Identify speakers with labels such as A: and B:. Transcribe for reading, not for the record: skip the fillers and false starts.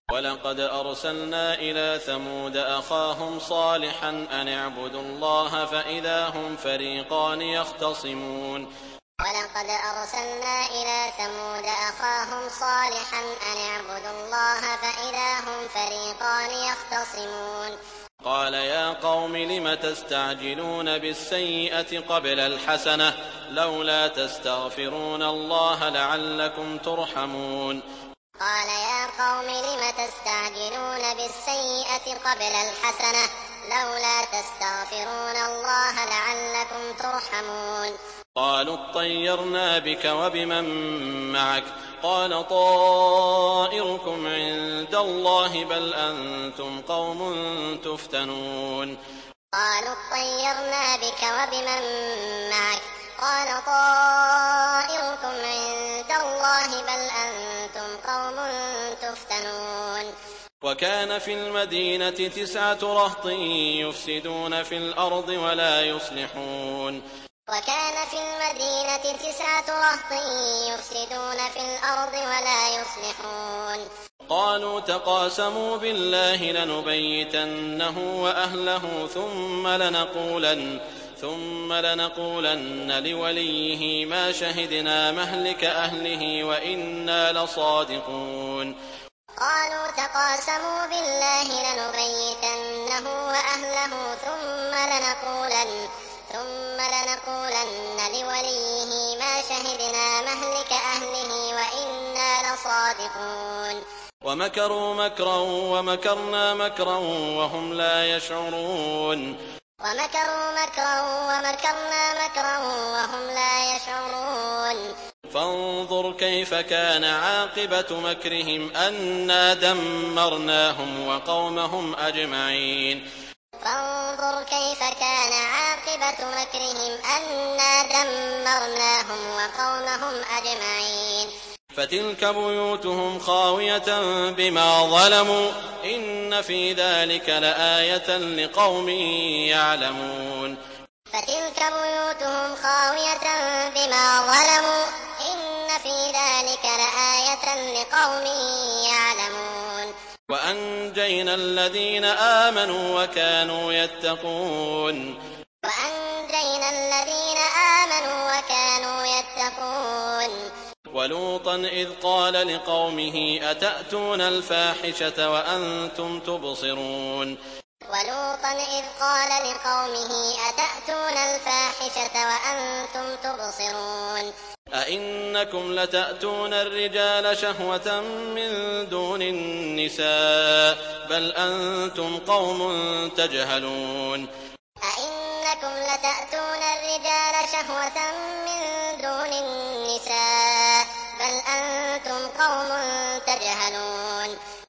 A: ولقد أرسلنا إلى ثمود أخاهم صالحا أن اعبدوا الله فإذا هم فريقان يختصمون.
B: ولقد أرسلنا إلى ثمود أخاهم صالحا أن اعبدوا الله فإذا هم فريقان يختصمون.
A: قال يا قوم لم تستعجلون بالسيئة قبل الحسنة لولا تستغفرون الله لعلكم ترحمون.
B: قال يا قوم لم تستعجلون بالسيئة قبل الحسنة لولا تستغفرون الله لعلكم ترحمون.
A: قالوا اطيرنا بك وبمن معك قال طائركم عند الله بل أنتم قوم تفتنون.
B: قالوا اطيرنا بك وبمن معك قال طائركم عند الله بل أنتم قوم تفتنون.
A: وكان في المدينة 9 رهط يفسدون في الأرض ولا يصلحون.
B: وكان في المدينة 9 رهط يفسدون في الأرض ولا يصلحون.
A: قالوا تقاسموا بالله لنبيتنه وأهله ثم لنقولن لوليه ما شهدنا مهلك أهله وإنا لصادقون.
B: قالوا تقاسموا بالله لنبيتنه وأهله ثم لنقولن لوليه ما شهدنا مهلك أهله وإنا لصادقون.
A: ومكروا مكرا ومكرنا مكرا وهم لا يشعرون.
B: ومكروا مكرا ومكرنا مكرا وهم لا يشعرون.
A: فانظر كيف كان عاقبة مكرهم أنا دمرناهم وقومهم أجمعين.
B: فانظر كيف كان عاقبة مكرهم أنا دمرناهم وقومهم أجمعين.
A: فتلك بيوتهم خاوية بما ظلموا إن في ذلك لآية لقوم يعلمون.
B: فتلك بيوتهم خاوية بما ظلموا إن في ذلك لآية لقوم يعلمون.
A: وأنجينا الذين آمنوا وكانوا يتقون.
B: وأنجينا الذين آمنوا وكانوا يتقون.
A: ولوطا إذ قال لقومه أتأتون الفاحشة وأنتم تبصرون.
B: ولوطا إذ قال لقومه أتأتون الفاحشة وأنتم تبصرون.
A: أئنكم لتأتون الرجال شهوة من دون النساء بل أنتم قوم تجهلون.
B: أئنكم لتأتون الرجال شهوة من دون النساء بل أنتم قوم تجهلون.